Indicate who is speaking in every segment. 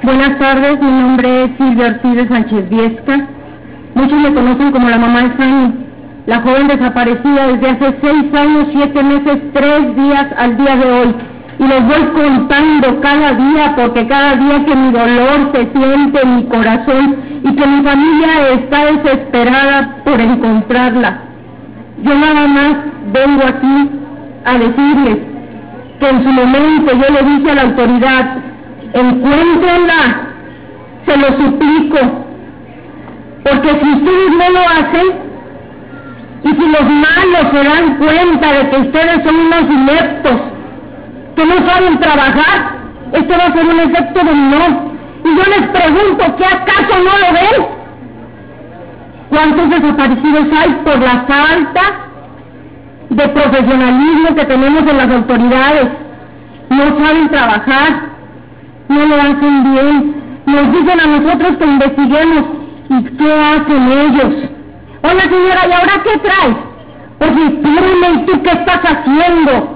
Speaker 1: Buenas tardes, mi nombre es Silvia Ortiz Sánchez Viesca. Muchos me conocen como la mamá de Fanny, la joven desaparecida desde hace 6 años, 7 meses, 3 días al día de hoy. Y les voy contando cada día, porque cada día que mi dolor se siente en mi corazón y que mi familia está desesperada por encontrarla. Yo nada más vengo aquí a decirles que en su momento yo le dije a la autoridad: encuéntrenla, se lo suplico, porque si ustedes no lo hacen, y si los malos se dan cuenta de que ustedes son unos ineptos, que no saben trabajar, este va a ser un efecto dominó. Y yo les pregunto, ¿qué acaso no lo ven? ¿Cuántos desaparecidos hay por la falta de profesionalismo que tenemos en las autoridades? No saben trabajar, no lo hacen bien, nos dicen a nosotros que investiguemos. ¿Y qué hacen ellos? Oye señora, ¿y ahora qué traes? Oye, espérame, ¿y tú qué estás haciendo?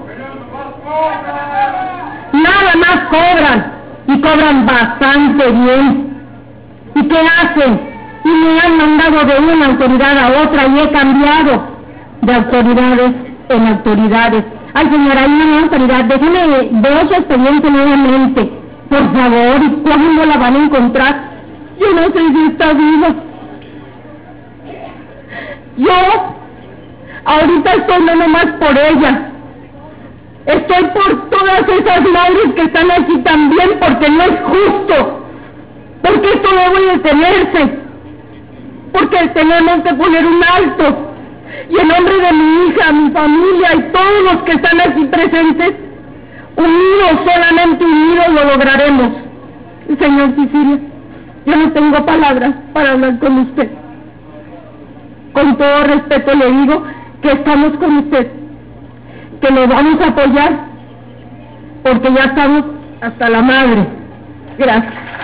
Speaker 1: Nada más cobran, y cobran bastante bien. ¿Y qué hacen? Y me han mandado de una autoridad a otra y he cambiado de autoridades en autoridades. Ay señora, hay una autoridad, déjeme ver su expediente nuevamente, por favor. ¿Y cuándo la van a encontrar? Yo no sé si está viva. Yo ahorita estoy no nomás por ella, estoy por todas esas madres que están aquí también, porque no es justo, porque esto debe detenerse, porque tenemos que poner un alto. Y en nombre de mi hija, mi familia y todos los que están aquí presentes, unidos, solamente unidos lo lograremos. Señor Sicilia, yo no tengo palabras para hablar con usted. Con todo respeto le digo que estamos con usted, que lo vamos a apoyar, porque ya estamos hasta la madre. Gracias.